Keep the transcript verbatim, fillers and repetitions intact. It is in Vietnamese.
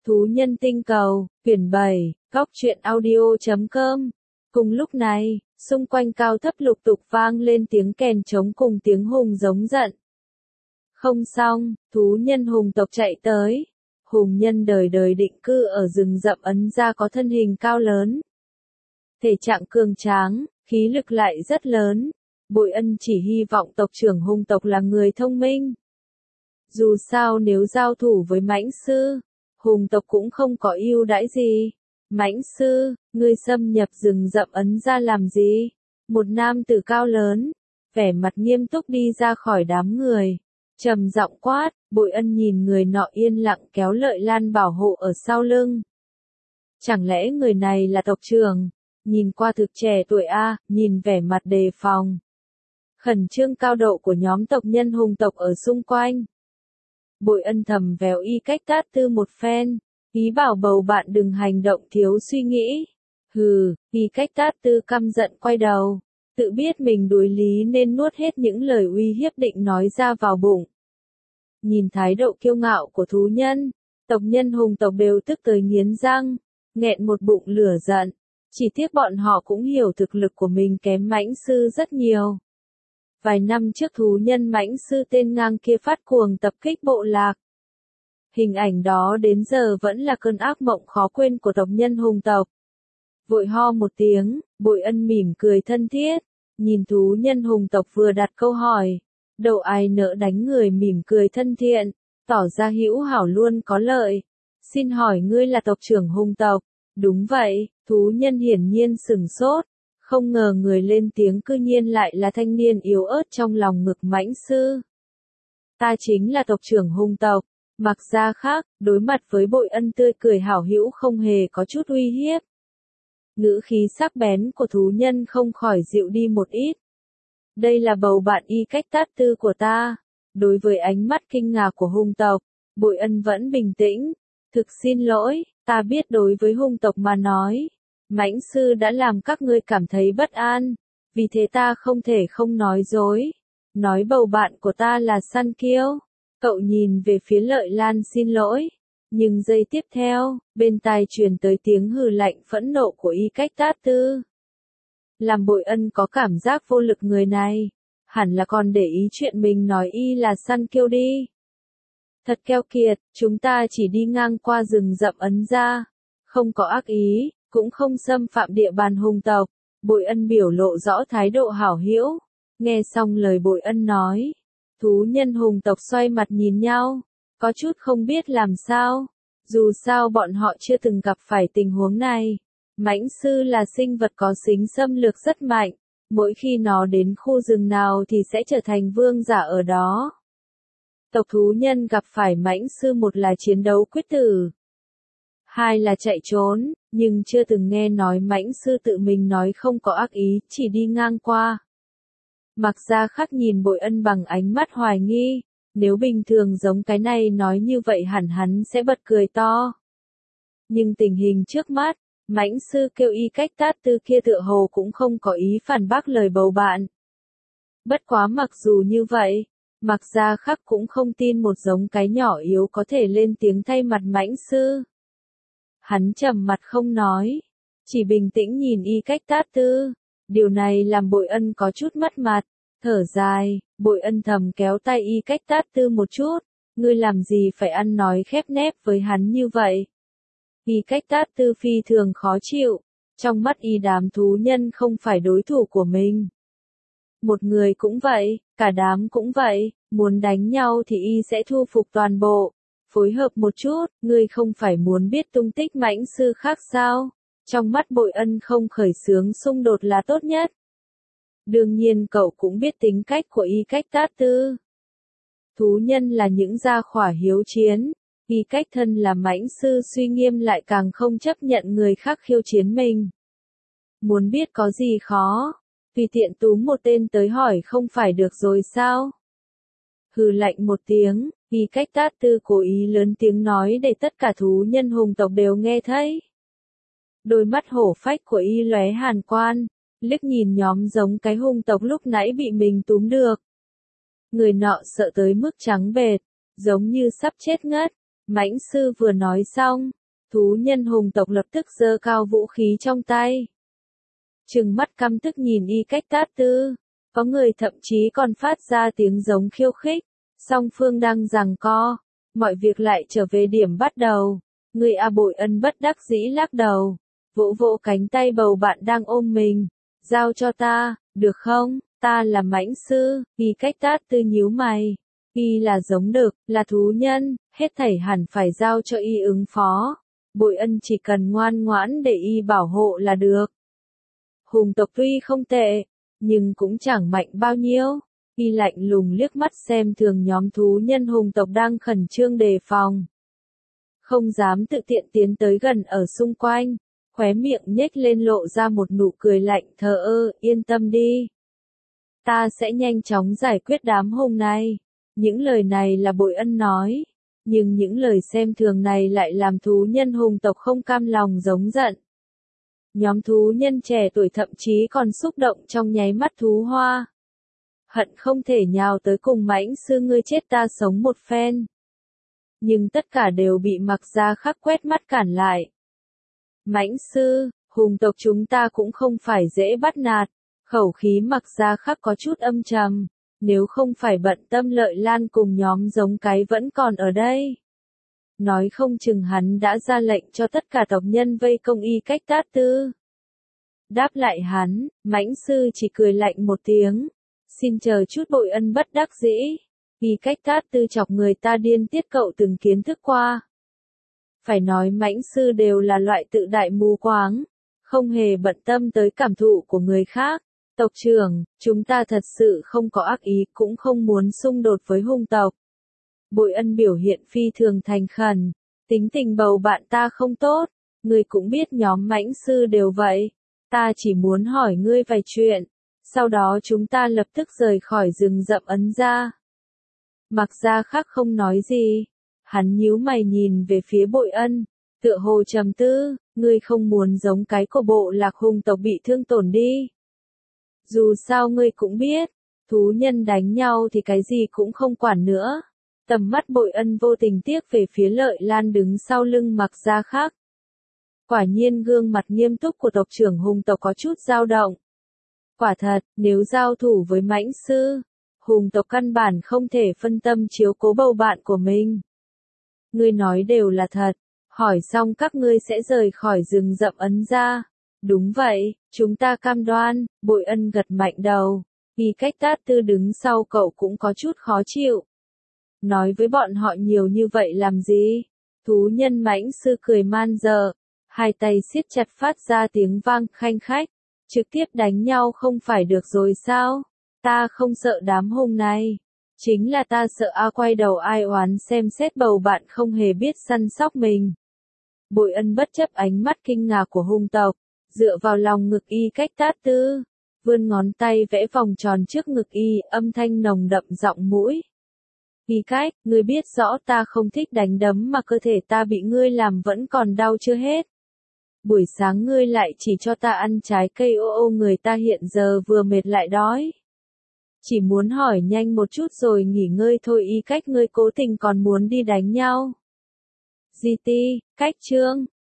Thú nhân tinh cầu, quyển bảy, góc truyện audio chấm com. Cùng lúc này, xung quanh cao thấp lục tục vang lên tiếng kèn trống cùng tiếng hùng giống giận. Không xong, thú nhân hùng tộc chạy tới. Hùng nhân đời đời định cư ở rừng rậm Ấn Gia có thân hình cao lớn. Thể trạng cường tráng, khí lực lại rất lớn. Bội Ân chỉ hy vọng tộc trưởng hùng tộc là người thông minh. Dù sao nếu giao thủ với mãnh sư, hùng tộc cũng không có ưu đãi gì. Mãnh sư, ngươi xâm nhập rừng rậm Ấn Gia làm gì? Một nam tử cao lớn, vẻ mặt nghiêm túc đi ra khỏi đám người. Trầm giọng quát, Bội Ân nhìn người nọ yên lặng kéo Lợi Lan bảo hộ ở sau lưng. Chẳng lẽ người này là tộc trưởng? Nhìn qua thực trẻ tuổi a, nhìn vẻ mặt đề phòng. Khẩn trương cao độ của nhóm tộc nhân hùng tộc ở xung quanh. Bội Ân thầm véo Y Cách Tát Tư một phen, ý bảo bầu bạn đừng hành động thiếu suy nghĩ. Hừ, Y Cách Tát Tư căm giận quay đầu, tự biết mình đối lý nên nuốt hết những lời uy hiếp định nói ra vào bụng. Nhìn thái độ kiêu ngạo của thú nhân, tộc nhân hùng tộc đều tức tới nghiến răng, nghẹn một bụng lửa giận. Chỉ tiếc bọn họ cũng hiểu thực lực của mình kém mãnh sư rất nhiều. Vài năm trước thú nhân mãnh sư tên ngang kia phát cuồng tập kích bộ lạc. Hình ảnh đó đến giờ vẫn là cơn ác mộng khó quên của tộc nhân hùng tộc. Vội ho một tiếng, Bội Ân mỉm cười thân thiết, nhìn thú nhân hùng tộc vừa đặt câu hỏi. Đâu ai nỡ đánh người mỉm cười thân thiện, tỏ ra hữu hảo luôn có lợi. Xin hỏi ngươi là tộc trưởng hùng tộc? Đúng vậy, thú nhân hiển nhiên sửng sốt. Không ngờ người lên tiếng cư nhiên lại là thanh niên yếu ớt trong lòng ngực mãnh sư. Ta chính là tộc trưởng hùng tộc. Mặc ra khác, đối mặt với Bội Ân tươi cười hảo hữu không hề có chút uy hiếp. Ngữ khí sắc bén của thú nhân không khỏi dịu đi một ít. Đây là bầu bạn Y Cách Tát Tư của ta. Đối với ánh mắt kinh ngạc của hùng tộc, Bội Ân vẫn bình tĩnh. Thực xin lỗi, ta biết đối với hùng tộc mà nói, mãnh sư đã làm các ngươi cảm thấy bất an, vì thế ta không thể không nói dối. Nói bầu bạn của ta là săn kiêu. Cậu nhìn về phía Lợi Lan xin lỗi. Nhưng giây tiếp theo, bên tai truyền tới tiếng hừ lạnh phẫn nộ của Y Cách Tát Tư. Làm Bội Ân có cảm giác vô lực người này. Hẳn là còn để ý chuyện mình nói y là săn kiêu đi. Thật keo kiệt, chúng ta chỉ đi ngang qua rừng rậm Ấn Gia. Không có ác ý, cũng không xâm phạm địa bàn hùng tộc. Bội Ân biểu lộ rõ thái độ hảo hữu. Nghe xong lời Bội Ân nói, thú nhân hùng tộc xoay mặt nhìn nhau, có chút không biết làm sao. Dù sao bọn họ chưa từng gặp phải tình huống này. Mãnh sư là sinh vật có tính xâm lược rất mạnh. Mỗi khi nó đến khu rừng nào thì sẽ trở thành vương giả ở đó. Tộc thú nhân gặp phải mãnh sư một là chiến đấu quyết tử, hai là chạy trốn, nhưng chưa từng nghe nói mãnh sư tự mình nói không có ác ý, chỉ đi ngang qua. Mặc ra khắc nhìn Bội Ân bằng ánh mắt hoài nghi, nếu bình thường giống cái này nói như vậy hẳn hắn sẽ bật cười to. Nhưng tình hình trước mắt, mãnh sư kêu Y Cách Tát Tư kia tựa hồ cũng không có ý phản bác lời bầu bạn. Bất quá mặc dù như vậy, Mặc ra khắc cũng không tin một giống cái nhỏ yếu có thể lên tiếng thay mặt mãnh sư. Hắn trầm mặt không nói, chỉ bình tĩnh nhìn Y Cách Tát Tư. Điều này làm Bội Ân có chút mất mặt, thở dài. Bội Ân thầm kéo tay Y Cách Tát Tư một chút, ngươi làm gì phải ăn nói khép nép với hắn như vậy. Y Cách Tát Tư phi thường khó chịu, trong mắt y đám thú nhân không phải đối thủ của mình. Một người cũng vậy, cả đám cũng vậy, muốn đánh nhau thì y sẽ thu phục toàn bộ. Phối hợp một chút, ngươi không phải muốn biết tung tích mãnh sư khác sao? Trong mắt Bội Ân không khởi xướng xung đột là tốt nhất. Đương nhiên cậu cũng biết tính cách của Y Cách Tát Tư. Thú nhân là những gia khỏa hiếu chiến, Y Cách thân là mãnh sư suy nghiêm lại càng không chấp nhận người khác khiêu chiến mình. Muốn biết có gì khó, tùy tiện túm một tên tới hỏi không phải được rồi sao? Hừ lạnh một tiếng, Y Cách Tát Tư cố ý lớn tiếng nói để tất cả thú nhân hùng tộc đều nghe thấy. Đôi mắt hổ phách của y lóe hàn quan, liếc nhìn nhóm giống cái hung tộc lúc nãy bị mình túm được. Người nọ sợ tới mức trắng bệch, giống như sắp chết ngất, Mãnh sư vừa nói xong, thú nhân hùng tộc lập tức giơ cao vũ khí trong tay. Trừng mắt căm tức nhìn Y Cách Tát Tư, có người thậm chí còn phát ra tiếng giống khiêu khích, song phương đang giằng co, mọi việc lại trở về điểm bắt đầu. Người A Bội Ân bất đắc dĩ lắc đầu, vỗ vỗ cánh tay bầu bạn đang ôm mình, giao cho ta, được không, ta là mãnh sư. Y Cách Tát Tư nhíu mày, Y là giống đực, là thú nhân, hết thảy hẳn phải giao cho Y ứng phó. Bội Ân chỉ cần ngoan ngoãn để Y bảo hộ là được. Hùng tộc tuy không tệ, nhưng cũng chẳng mạnh bao nhiêu. Y lạnh lùng liếc mắt xem thường nhóm thú nhân hùng tộc đang khẩn trương đề phòng. Không dám tự tiện tiến tới gần ở xung quanh, khóe miệng nhếch lên lộ ra một nụ cười lạnh thờ ơ, yên tâm đi. Ta sẽ nhanh chóng giải quyết đám hùng này. Những lời này là Bội Ân nói, nhưng những lời xem thường này lại làm thú nhân hùng tộc không cam lòng giống giận. Nhóm thú nhân trẻ tuổi thậm chí còn xúc động trong nháy mắt thú hoa. Hận không thể nhào tới cùng mãnh sư ngươi chết ta sống một phen. Nhưng tất cả đều bị Mặc Gia Khắc quét mắt cản lại. Mãnh sư, hùng tộc chúng ta cũng không phải dễ bắt nạt. Khẩu khí Mặc Gia Khắc có chút âm trầm. Nếu không phải bận tâm Lợi Lan cùng nhóm giống cái vẫn còn ở đây. Nói không chừng hắn đã ra lệnh cho tất cả tộc nhân vây công Y Cách Tát Tư. Đáp lại hắn, mãnh sư chỉ cười lạnh một tiếng. Xin chờ chút. Bội Ân bất đắc dĩ. Y Cách Tát Tư chọc người ta điên tiết cậu từng kiến thức qua. Phải nói mãnh sư đều là loại tự đại mù quáng, không hề bận tâm tới cảm thụ của người khác. Tộc trưởng, chúng ta thật sự không có ác ý, cũng không muốn xung đột với hung tộc. Bội Ân biểu hiện phi thường thành khẩn, tính tình bầu bạn ta không tốt, ngươi cũng biết nhóm mãnh sư đều vậy. Ta chỉ muốn hỏi ngươi vài chuyện, sau đó chúng ta lập tức rời khỏi rừng rậm Ấn Gia. Mặc Gia Khắc không nói gì, hắn nhíu mày nhìn về phía Bội Ân, tựa hồ trầm tư, ngươi không muốn giống cái của bộ lạc hung tộc bị thương tổn đi. Dù sao ngươi cũng biết, thú nhân đánh nhau thì cái gì cũng không quản nữa. Tầm mắt Bội Ân vô tình tiếc về phía Lợi Lan đứng sau lưng Mặc Gia Khắc. Quả nhiên gương mặt nghiêm túc của tộc trưởng hùng tộc có chút dao động. Quả thật, nếu giao thủ với mãnh sư, hùng tộc căn bản không thể phân tâm chiếu cố bầu bạn của mình. Ngươi nói đều là thật, hỏi xong các ngươi sẽ rời khỏi rừng rậm Ấn Gia. Đúng vậy, chúng ta cam đoan. Bội Ân gật mạnh đầu. Y Cách Tát Tư đứng sau cậu cũng có chút khó chịu. Nói với bọn họ nhiều như vậy làm gì? Thú nhân mãnh sư cười man dợ, hai tay siết chặt phát ra tiếng vang khanh khách. Trực tiếp đánh nhau không phải được rồi sao? Ta không sợ đám hung này. Chính là ta sợ A quay đầu ai oán xem xét bầu bạn không hề biết săn sóc mình. Bội Ân bất chấp ánh mắt kinh ngạc của hung tộc, dựa vào lòng ngực Y Cách Tát Tư, vươn ngón tay vẽ vòng tròn trước ngực Y, âm thanh nồng đậm giọng mũi. Y Cách, ngươi biết rõ ta không thích đánh đấm mà cơ thể ta bị ngươi làm vẫn còn đau chưa hết. Buổi sáng ngươi lại chỉ cho ta ăn trái cây ô ô, người ta hiện giờ vừa mệt lại đói. Chỉ muốn hỏi nhanh một chút rồi nghỉ ngơi thôi. Y Cách, ngươi cố tình còn muốn đi đánh nhau. Di ti, Cách Trương,